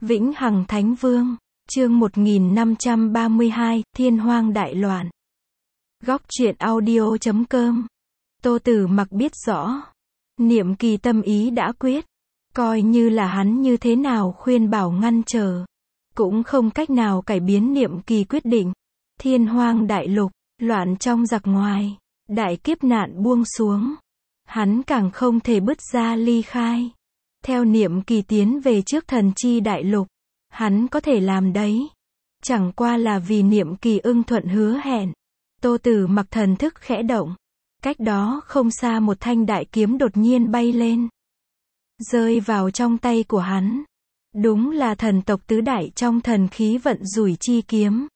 Vĩnh Hằng Thánh Vương, chương 1532, Thiên Hoang Đại Loạn. Góc truyện audio.com. Tô Tử Mặc biết rõ, Niệm Kỳ tâm ý đã quyết, coi như là hắn như thế nào khuyên bảo ngăn trở, cũng không cách nào cải biến Niệm Kỳ quyết định. Thiên Hoang Đại Lục, loạn trong giặc ngoài, đại kiếp nạn buông xuống, hắn càng không thể bứt ra ly khai. Theo Niệm Kỳ tiến về trước Thần Chi Đại Lục, hắn có thể làm đấy, chẳng qua là vì Niệm Kỳ ưng thuận hứa hẹn. Tô Tử Mặc thần thức khẽ động, cách đó không xa một thanh đại kiếm đột nhiên bay lên, rơi vào trong tay của hắn. Đúng là thần tộc tứ đại trong thần khí vận rủi chi kiếm.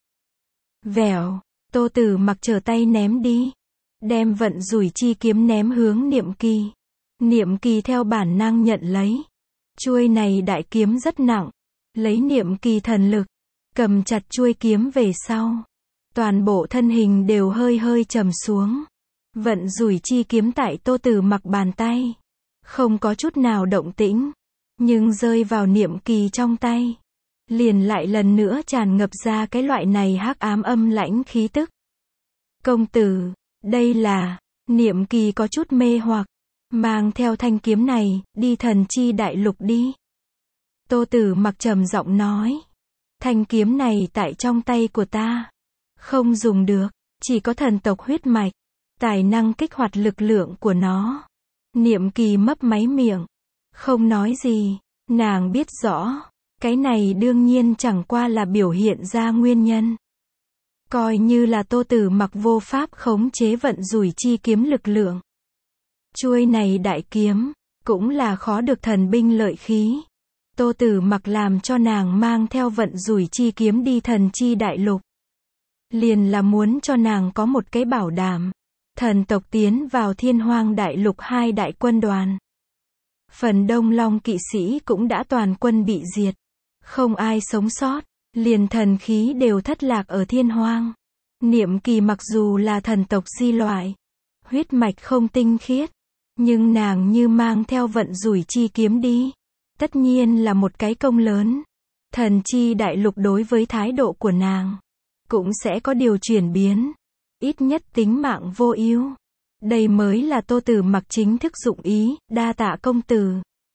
Vèo, Tô Tử Mặc trở tay ném đi, đem vận rủi chi kiếm ném hướng Niệm Kỳ. Niệm Kỳ theo bản năng nhận lấy. Chuôi này đại kiếm rất nặng, lấy Niệm Kỳ thần lực, cầm chặt chuôi kiếm về sau, toàn bộ thân hình đều hơi hơi trầm xuống. Vận rủi chi kiếm tại Tô Tử Mặc bàn tay, không có chút nào động tĩnh, nhưng rơi vào Niệm Kỳ trong tay, liền lại lần nữa tràn ngập ra cái loại này hắc ám âm lãnh khí tức. Công tử, đây là... Niệm Kỳ có chút mê hoặc, mang theo thanh kiếm này, đi Thần Chi Đại Lục đi. Tô Tử Mặc trầm giọng nói, thanh kiếm này tại trong tay của ta, không dùng được, chỉ có thần tộc huyết mạch, tài năng kích hoạt lực lượng của nó. Niệm Kỳ mấp máy miệng, không nói gì, nàng biết rõ, cái này đương nhiên chẳng qua là biểu hiện ra nguyên nhân. Coi như là Tô Tử Mặc vô pháp khống chế vận rủi chi kiếm lực lượng. Chuôi này đại kiếm, cũng là khó được thần binh lợi khí. Tô Tử Mặc làm cho nàng mang theo vận rủi chi kiếm đi Thần Chi Đại Lục, liền là muốn cho nàng có một cái bảo đảm. Thần tộc tiến vào Thiên Hoang Đại Lục hai đại quân đoàn, phần đông Long kỵ sĩ cũng đã toàn quân bị diệt, không ai sống sót, liền thần khí đều thất lạc ở Thiên Hoang. Niệm Kỳ mặc dù là thần tộc di loại, huyết mạch không tinh khiết, nhưng nàng như mang theo vận rủi chi kiếm đi, tất nhiên là một cái công lớn. Thần Chi Đại Lục đối với thái độ của nàng, cũng sẽ có điều chuyển biến, ít nhất tính mạng vô ưu. Đây mới là Tô Tử Mặc chính thức dụng ý, đa tạ công tử.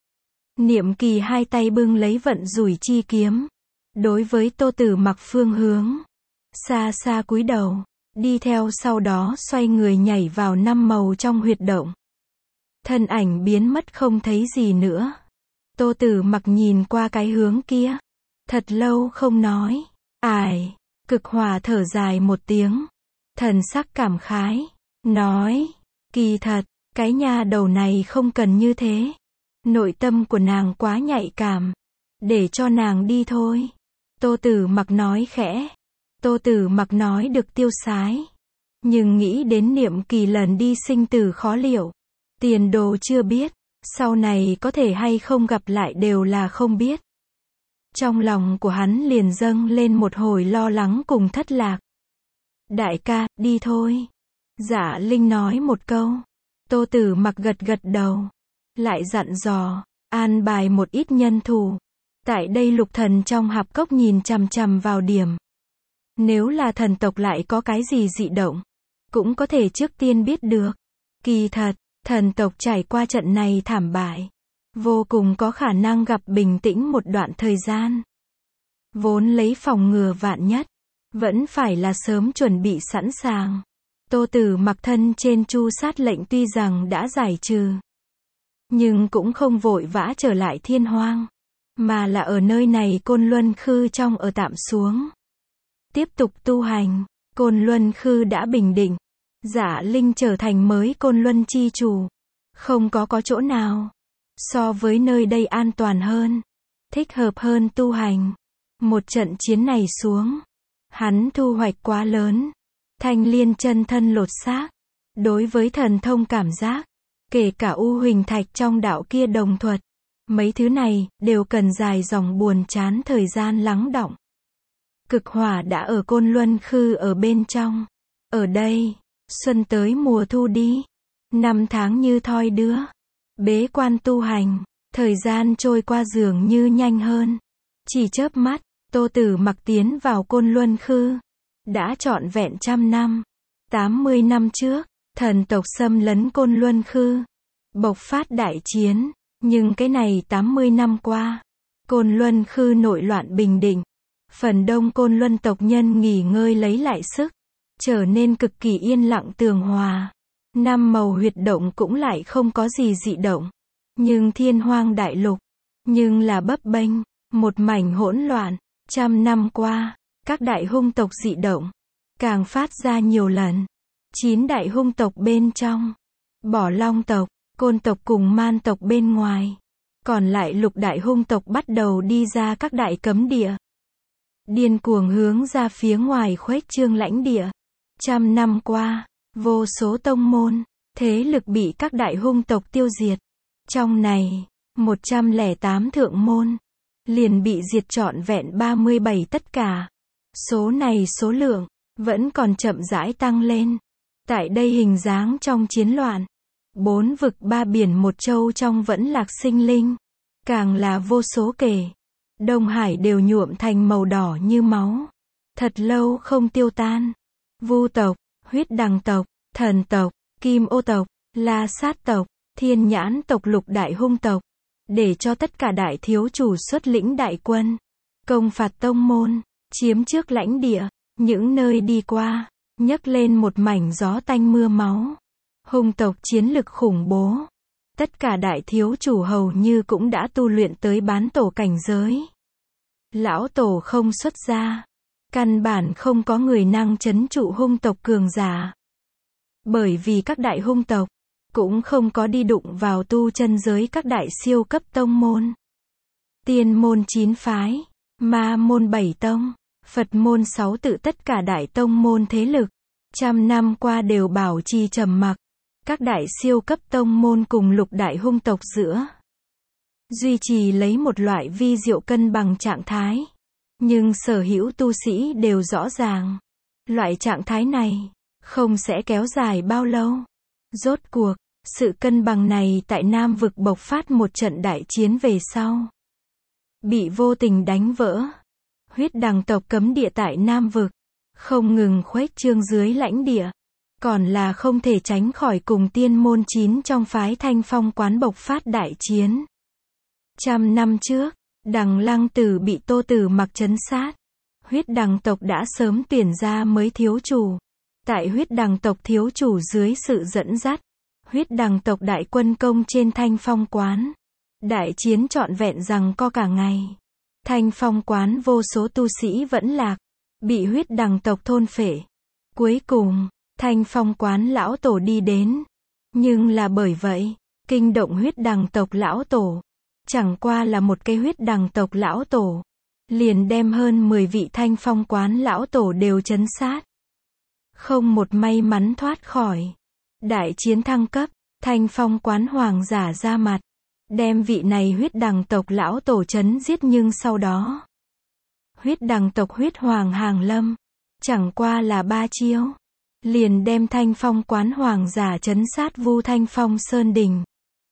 Niệm Kỳ hai tay bưng lấy vận rủi chi kiếm, đối với Tô Tử Mặc phương hướng, xa xa cúi đầu, đi theo sau đó xoay người nhảy vào năm màu trong huyệt động. Thân ảnh biến mất không thấy gì nữa. Tô Tử Mặc nhìn qua cái hướng kia, thật lâu không nói. Ải, Cực Hỏa thở dài một tiếng, thần sắc cảm khái, nói, kỳ thật, cái nha đầu này không cần như thế. Nội tâm của nàng quá nhạy cảm, để cho nàng đi thôi. Tô Tử Mặc nói khẽ. Tô Tử Mặc nói được tiêu sái, nhưng nghĩ đến Niệm Kỳ lần đi sinh tử khó liệu, tiền đồ chưa biết, sau này có thể hay không gặp lại đều là không biết. Trong lòng của hắn liền dâng lên một hồi lo lắng cùng thất lạc. Đại ca, đi thôi. Dạ Linh nói một câu. Tô Tử Mặc gật gật đầu, lại dặn dò, an bài một ít nhân thủ. Tại đây Lục Thần trong hạp cốc nhìn chằm chằm vào điểm. Nếu là thần tộc lại có cái gì dị động, cũng có thể trước tiên biết được. Kỳ thật, thần tộc trải qua trận này thảm bại, vô cùng có khả năng gặp bình tĩnh một đoạn thời gian. Vốn lấy phòng ngừa vạn nhất, vẫn phải là sớm chuẩn bị sẵn sàng. Tô Tử Mặc thân trên chu sát lệnh tuy rằng đã giải trừ, nhưng cũng không vội vã trở lại Thiên Hoang, mà là ở nơi này Côn Luân Khư trong ở tạm xuống, tiếp tục tu hành. Côn Luân Khư đã bình định, Dạ Linh trở thành mới Côn Luân chi chủ, không có chỗ nào so với nơi đây an toàn hơn, thích hợp hơn tu hành. Một trận chiến này xuống, hắn thu hoạch quá lớn. Thanh Liên chân thân lột xác, đối với thần thông cảm giác, kể cả U Huỳnh Thạch trong đạo kia đồng thuật, mấy thứ này đều cần dài dòng buồn chán thời gian lắng đọng. Cực Hỏa đã ở Côn Luân Khư ở bên trong. Ở đây, xuân tới mùa thu đi, năm tháng như thoi đưa, bế quan tu hành, thời gian trôi qua dường như nhanh hơn. Chỉ chớp mắt, Tô Tử Mặc tiến vào Côn Luân Khư. Đã trọn vẹn 100 năm. 80 năm trước, thần tộc xâm lấn Côn Luân Khư. Bộc phát đại chiến. Nhưng cái này 80 năm qua, Côn Luân Khư nội loạn bình định. Phần đông Côn Luân tộc nhân nghỉ ngơi lấy lại sức. Trở nên cực kỳ yên lặng tường hòa. Năm màu huyệt động cũng lại không có gì dị động. Nhưng Thiên Hoang đại lục, nhưng là bấp bênh, một mảnh hỗn loạn. 100 năm qua, các đại hung tộc dị động, càng phát ra nhiều lần. 9 đại hung tộc bên trong, bỏ Long tộc, Côn tộc cùng Man tộc bên ngoài. Còn lại lục đại hung tộc bắt đầu đi ra các đại cấm địa. Điên cuồng hướng ra phía ngoài khuếch trương lãnh địa. 100 năm qua, vô số tông môn, thế lực bị các đại hung tộc tiêu diệt. Trong này, 108 thượng môn, liền bị diệt trọn vẹn 37 tất cả. Số này số lượng, vẫn còn chậm rãi tăng lên. Tại đây hình dáng trong chiến loạn, 4 vực 3 biển 1 châu trong vẫn lạc sinh linh. Càng là vô số kể. Đông Hải đều nhuộm thành màu đỏ như máu. Thật lâu không tiêu tan. Vu tộc, Huyết Đằng tộc, Thần tộc, Kim Ô tộc, La Sát tộc, Thiên Nhãn tộc lục đại hung tộc. Để cho tất cả đại thiếu chủ xuất lĩnh đại quân. Công phạt tông môn, chiếm trước lãnh địa. Những nơi đi qua, nhấc lên một mảnh gió tanh mưa máu. Hung tộc chiến lực khủng bố. Tất cả đại thiếu chủ hầu như cũng đã tu luyện tới bán tổ cảnh giới. Lão tổ không xuất ra. Căn bản không có người năng trấn trụ hung tộc cường giả. Bởi vì các đại hung tộc cũng không có đi đụng vào tu chân giới các đại siêu cấp tông môn. Tiên môn 9 phái, Ma môn 7 tông, Phật môn 6 tự tất cả đại tông môn thế lực. 100 năm qua đều bảo trì trầm mặc. Các đại siêu cấp tông môn cùng lục đại hung tộc giữa duy trì lấy một loại vi diệu cân bằng trạng thái. Nhưng sở hữu tu sĩ đều rõ ràng. Loại trạng thái này không sẽ kéo dài bao lâu. Rốt cuộc, sự cân bằng này tại Nam vực bộc phát một trận đại chiến về sau. Bị vô tình đánh vỡ. Huyết Đằng tộc cấm địa tại Nam vực. Không ngừng khuếch trương dưới lãnh địa. Còn là không thể tránh khỏi cùng tiên môn 9 trong phái Thanh Phong quán bộc phát đại chiến. 100 năm trước, Đằng Lăng Tử bị Tô Tử Mặc trấn sát. Huyết Đằng tộc đã sớm tuyển ra mới thiếu chủ. Tại Huyết Đằng tộc thiếu chủ dưới sự dẫn dắt, Huyết Đằng tộc đại quân công trên Thanh Phong quán. Đại chiến trọn vẹn rằng co cả ngày. Thanh Phong quán vô số tu sĩ vẫn lạc, bị Huyết Đằng tộc thôn phệ. Cuối cùng, Thanh Phong quán lão tổ đi đến. Nhưng là bởi vậy, kinh động Huyết Đằng tộc lão tổ. Chẳng qua là một cái Huyết Đằng tộc lão tổ. Liền đem hơn 10 vị Thanh Phong quán lão tổ đều trấn sát. Không một may mắn thoát khỏi. Đại chiến thăng cấp, Thanh Phong quán hoàng giả ra mặt. Đem vị này Huyết Đằng tộc lão tổ trấn giết nhưng sau đó. Huyết Đằng tộc huyết hoàng hàng lâm. Chẳng qua là 3 chiêu. Liền đem Thanh Phong quán hoàng giả trấn sát Vu Thanh Phong Sơn Đình.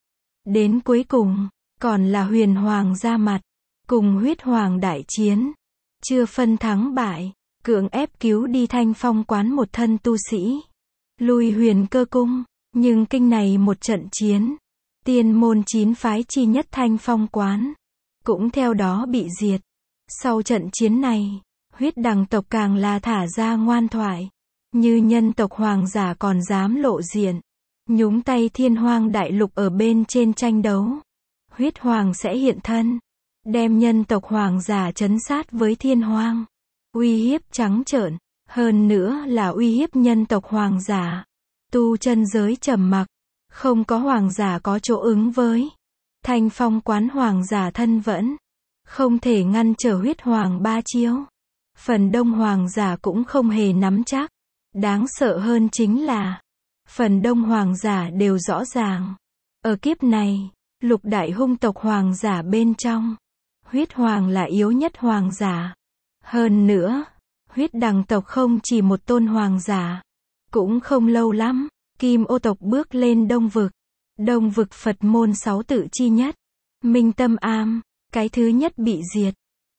Đến cuối cùng, còn là huyền hoàng ra mặt. Cùng huyết hoàng đại chiến. Chưa phân thắng bại. Cưỡng ép cứu đi Thanh Phong quán một thân tu sĩ. Lui huyền cơ cung. Nhưng kinh này một trận chiến. Tiên môn 9 phái chi nhất Thanh Phong quán. Cũng theo đó bị diệt. Sau trận chiến này, Huyết Đằng tộc càng là thả ra ngoan thoại. Như nhân tộc hoàng giả còn dám lộ diện. Nhúng tay Thiên Hoang đại lục ở bên trên tranh đấu. Huyết hoàng sẽ hiện thân. Đem nhân tộc hoàng giả trấn sát với Thiên Hoang. Uy hiếp trắng trợn. Hơn nữa là uy hiếp nhân tộc hoàng giả. Tu chân giới trầm mặc. Không có hoàng giả có chỗ ứng với. Thanh Phong quán hoàng giả thân vẫn. Không thể ngăn trở huyết hoàng 3 chiêu. Phần đông hoàng giả cũng không hề nắm chắc. Đáng sợ hơn chính là phần đông hoàng giả đều rõ ràng. Ở kiếp này, lục đại hung tộc hoàng giả bên trong, huyết hoàng là yếu nhất hoàng giả. Hơn nữa, Huyết Đằng tộc không chỉ một tôn hoàng giả. Cũng không lâu lắm, Kim Ô tộc bước lên Đông vực. Đông vực Phật môn 6 tự chi nhất. Minh Tâm Am, cái thứ nhất bị diệt.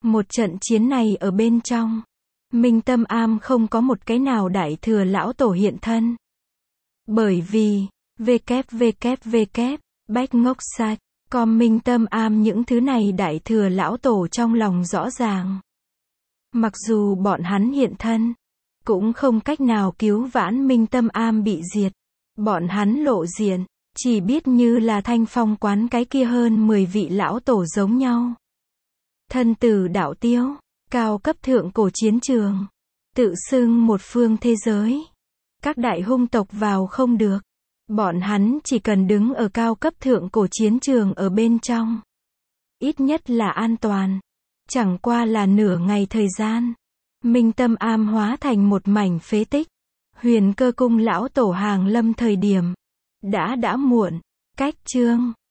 Một trận chiến này ở bên trong, Minh Tâm Am không có một cái nào đại thừa lão tổ hiện thân. Bởi vì, www, bách ngốc sạch, com Minh Tâm Am những thứ này đại thừa lão tổ trong lòng rõ ràng. Mặc dù bọn hắn hiện thân, cũng không cách nào cứu vãn Minh Tâm Am bị diệt. Bọn hắn lộ diện, chỉ biết như là Thanh Phong quán cái kia hơn 10 vị lão tổ giống nhau. Thân tử đạo tiêu, cao cấp thượng cổ chiến trường, tự xưng một phương thế giới. Các đại hung tộc vào không được. Bọn hắn chỉ cần đứng ở cao cấp thượng cổ chiến trường ở bên trong. Ít nhất là an toàn. Chẳng qua là nửa ngày thời gian. Minh Tâm Am hóa thành một mảnh phế tích. Huyền Cơ cung lão tổ hàng lâm thời điểm. Đã muộn. Cách chương